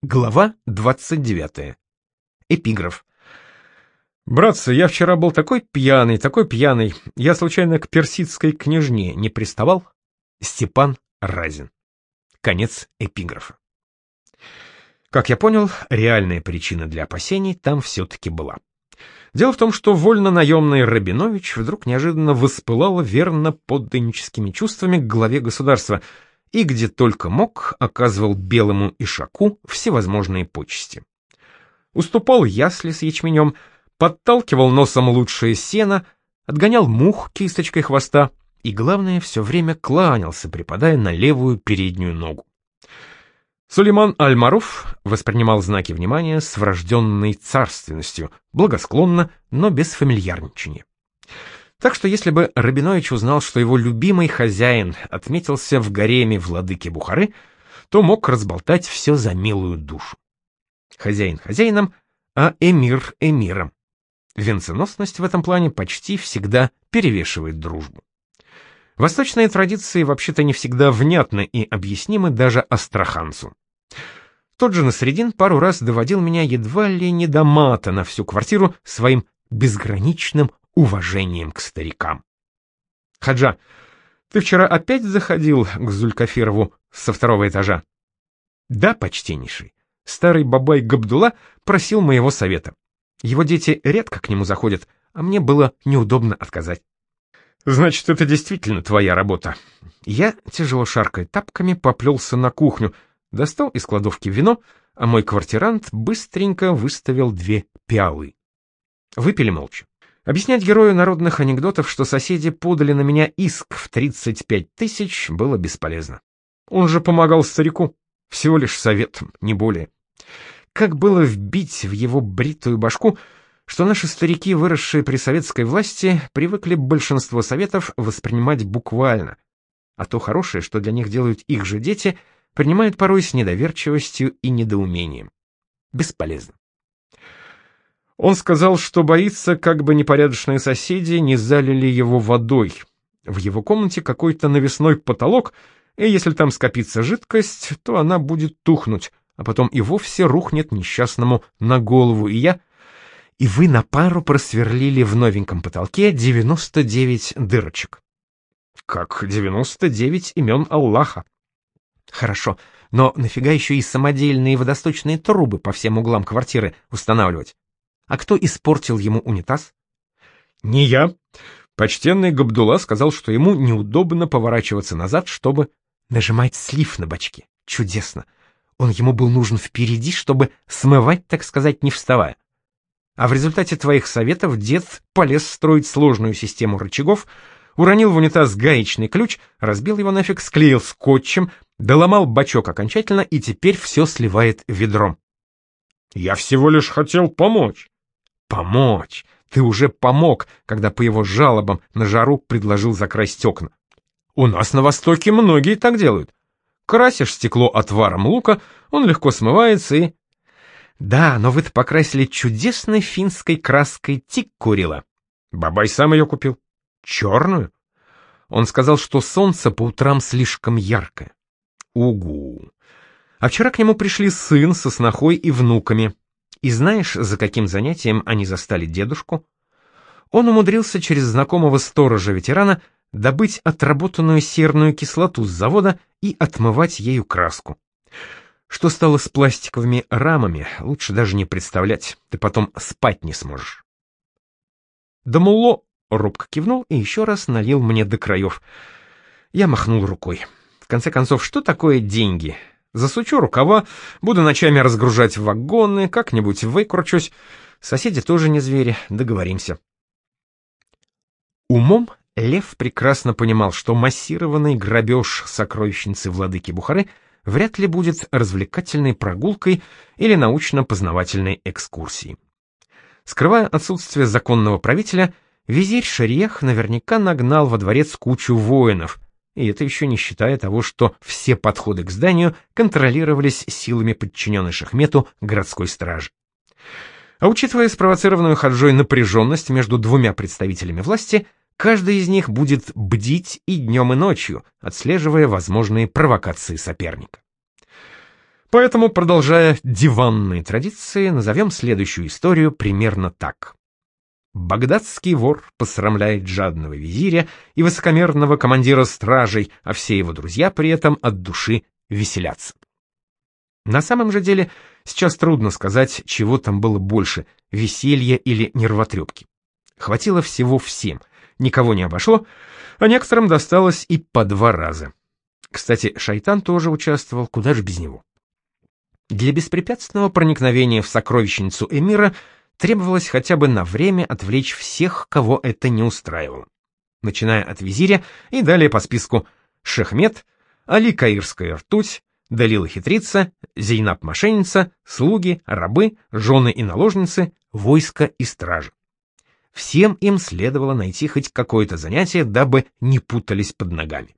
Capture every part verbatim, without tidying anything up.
Глава двадцать девятая. Эпиграф. «Братцы, я вчера был такой пьяный, такой пьяный, я случайно к персидской княжне не приставал?» Степан Разин. Конец эпиграфа. Как я понял, реальная причина для опасений там все-таки была. Дело в том, что вольно-наемный Рабинович вдруг неожиданно воспылал верно подданническими чувствами к главе государства и где только мог оказывал белому ишаку всевозможные почести. Уступал ясли с ячменем, подталкивал носом лучшее сено, отгонял мух кисточкой хвоста и, главное, все время кланялся, припадая на левую переднюю ногу. Сулейман Аль-Маруф воспринимал знаки внимания с врожденной царственностью, благосклонно, но без фамильярничания. Так что если бы Рабинович узнал, что его любимый хозяин отметился в гареме владыки Бухары, то мог разболтать все за милую душу. Хозяин хозяином, а эмир эмиром. Венценосность в этом плане почти всегда перевешивает дружбу. Восточные традиции вообще-то не всегда внятны и объяснимы даже астраханцу. Тот же Насреддин пару раз доводил меня едва ли не до мата на всю квартиру своим безграничным уважением к старикам. «Хаджа, ты вчера опять заходил к Зулькафирову со второго этажа?» «Да, почтеннейший. Старый бабай Габдулла просил моего совета. Его дети редко к нему заходят, а мне было неудобно отказать». «Значит, это действительно твоя работа». Я, тяжело шаркая тапками, поплелся на кухню, достал из кладовки вино, а мой квартирант быстренько выставил две пиалы. Выпили молча. Объяснять герою народных анекдотов, что соседи подали на меня иск в тридцать пять тысяч, было бесполезно. Он же помогал старику, всего лишь советом, не более. Как было вбить в его бритую башку, что наши старики, выросшие при советской власти, привыкли большинство советов воспринимать буквально, а то хорошее, что для них делают их же дети, принимают порой с недоверчивостью и недоумением. Бесполезно. Он сказал, что боится, как бы непорядочные соседи не залили его водой. В его комнате какой-то навесной потолок, и если там скопится жидкость, то она будет тухнуть, а потом и вовсе рухнет несчастному на голову, и я... И вы на пару просверлили в новеньком потолке девяносто девять дырочек. Как девяносто девять имен Аллаха? Хорошо, но нафига еще и самодельные водосточные трубы по всем углам квартиры устанавливать? А кто испортил ему унитаз? Не я. Почтенный Габдулла сказал, что ему неудобно поворачиваться назад, чтобы нажимать слив на бачке. Чудесно. Он ему был нужен впереди, чтобы смывать, так сказать, не вставая. А в результате твоих советов дед полез строить сложную систему рычагов, уронил в унитаз гаечный ключ, разбил его нафиг, склеил скотчем, доломал бачок окончательно и теперь все сливает ведром. Я всего лишь хотел помочь. Помочь? Ты уже помог, когда по его жалобам на жару предложил закрасить окна. У нас на Востоке многие так делают. Красишь стекло отваром лука, он легко смывается и... Да, но вы-то покрасили чудесной финской краской тиккурила. Бабай сам ее купил. Черную? Он сказал, что солнце по утрам слишком яркое. Угу. А вчера к нему пришли сын со снохой и внуками. И знаешь, за каким занятием они застали дедушку? Он умудрился через знакомого сторожа-ветерана добыть отработанную серную кислоту с завода и отмывать ею краску. Что стало с пластиковыми рамами, лучше даже не представлять, ты потом спать не сможешь. Дамулло робко кивнул и еще раз налил мне до краев. Я махнул рукой. В конце концов, что такое деньги? Засучу рукава, буду ночами разгружать вагоны, как-нибудь выкручусь. Соседи тоже не звери, договоримся. Умом Лев прекрасно понимал, что массированный грабеж сокровищницы владыки Бухары вряд ли будет развлекательной прогулкой или научно-познавательной экскурсией. Скрывая отсутствие законного правителя, визирь Шариях наверняка нагнал во дворец кучу воинов, и это еще не считая того, что все подходы к зданию контролировались силами подчиненной Шахмету городской стражи. А учитывая спровоцированную Хаджой напряженность между двумя представителями власти, каждый из них будет бдить и днем, и ночью, отслеживая возможные провокации соперника. Поэтому, продолжая диванные традиции, назовем следующую историю примерно так. Багдадский вор посрамляет жадного визиря и высокомерного командира стражей, а все его друзья при этом от души веселятся. На самом же деле, сейчас трудно сказать, чего там было больше — веселья или нервотрепки. Хватило всего всем, никого не обошло, а некоторым досталось и по два раза. Кстати, шайтан тоже участвовал, куда же без него. Для беспрепятственного проникновения в сокровищницу эмира требовалось хотя бы на время отвлечь всех, кого это не устраивало. Начиная от визиря и далее по списку: Шехмет, Али Каирская ртуть, Далила хитрица, Зейнаб мошенница, слуги, рабы, жены и наложницы, войско и стражи. Всем им следовало найти хоть какое-то занятие, дабы не путались под ногами.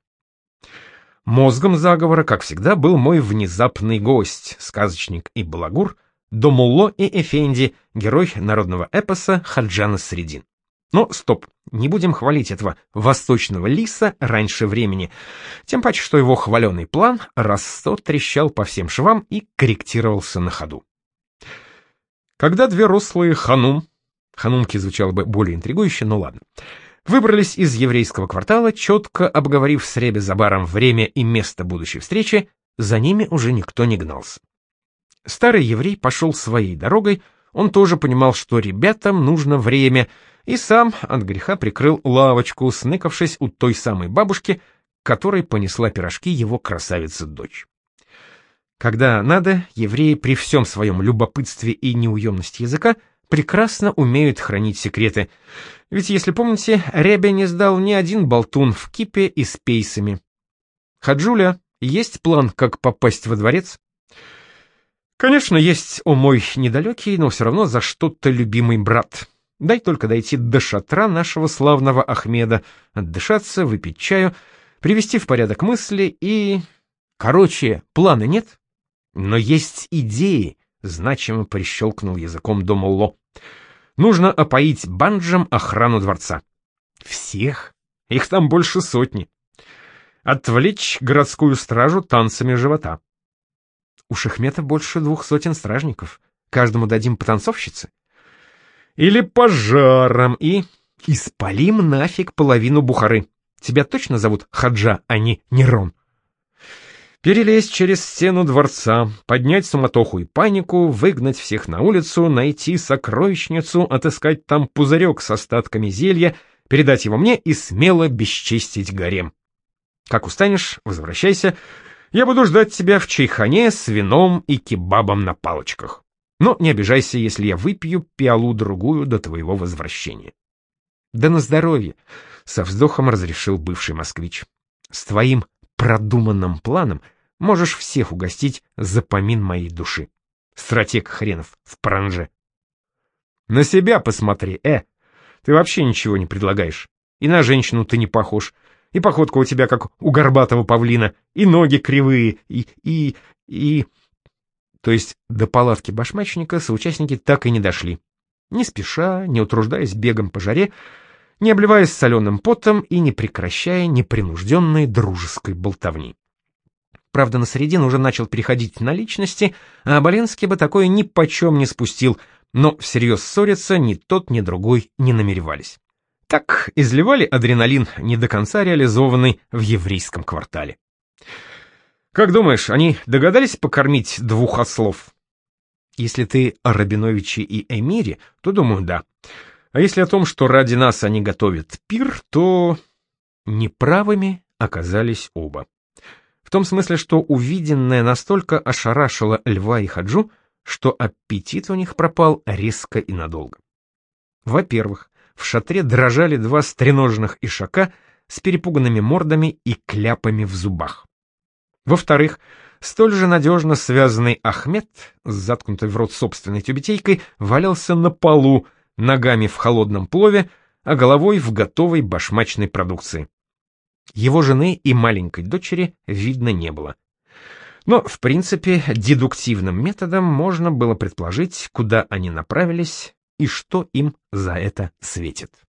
Мозгом заговора, как всегда, был мой внезапный гость, сказочник и балагур, Домулло и Эфенди, герой народного эпоса Хаджа Насреддин. Но стоп, не будем хвалить этого восточного лиса раньше времени, тем паче, что его хваленый план раз сто трещал по всем швам и корректировался на ходу. Когда две рослые ханум, ханумки звучало бы более интригующе, но ладно, выбрались из еврейского квартала, четко обговорив с Ребе-Забаром время и место будущей встречи, за ними уже никто не гнался. Старый еврей пошел своей дорогой, он тоже понимал, что ребятам нужно время, и сам от греха прикрыл лавочку, сныкавшись у той самой бабушки, которой понесла пирожки его красавица-дочь. Когда надо, евреи при всем своем любопытстве и неуемности языка прекрасно умеют хранить секреты, ведь, если помните, Ребе не сдал ни один болтун в кипе и с пейсами. Хаджуля, есть план, как попасть во дворец? Конечно, есть, о мой недалекий, но все равно за что-то любимый брат. Дай только дойти до шатра нашего славного Ахмеда, отдышаться, выпить чаю, привести в порядок мысли и... Короче, плана нет, но есть идеи, значимо прищелкнул языком Домулло. Нужно опоить банджем охрану дворца. Всех? Их там больше сотни. Отвлечь городскую стражу танцами живота. У Шехмета больше двух сотен стражников. Каждому дадим по танцовщице. Или пожаром, и... И спалим нафиг половину Бухары. Тебя точно зовут Хаджа, а не Нерон? Перелезть через стену дворца, поднять суматоху и панику, выгнать всех на улицу, найти сокровищницу, отыскать там пузырек с остатками зелья, передать его мне и смело бесчестить гарем. Как устанешь, возвращайся. Я буду ждать тебя в чайхане с вином и кебабом на палочках. Но не обижайся, если я выпью пиалу-другую до твоего возвращения. Да на здоровье, — со вздохом разрешил бывший москвич. С твоим продуманным планом можешь всех угостить за помин моей души. Стратег хренов в паранже. На себя посмотри, э! Ты вообще ничего не предлагаешь. И на женщину ты не похож. И походка у тебя, как у горбатого павлина, и ноги кривые, и... и... и... То есть до палатки башмачника соучастники так и не дошли. Не спеша, не утруждаясь бегом по жаре, не обливаясь соленым потом и не прекращая непринужденной дружеской болтовни. Правда, Насреддин уже начал переходить на личности, а Оболенский бы такое ни почем не спустил, но всерьез ссориться ни тот, ни другой не намеревались. Так изливали адреналин, не до конца реализованный в еврейском квартале. Как думаешь, они догадались покормить двух ослов? Если ты о Рабиновиче и Эмире, то, думаю, да. А если о том, что ради нас они готовят пир, то... Неправыми оказались оба. В том смысле, что увиденное настолько ошарашило Льва и Хаджу, что аппетит у них пропал резко и надолго. Во-первых, в шатре дрожали два стреножных ишака с перепуганными мордами и кляпами в зубах. Во-вторых, столь же надежно связанный Ахмед, с заткнутой в рот собственной тюбетейкой, валялся на полу, ногами в холодном плове, а головой в готовой башмачной продукции. Его жены и маленькой дочери видно не было. Но, в принципе, дедуктивным методом можно было предположить, куда они направились и что им за это светит.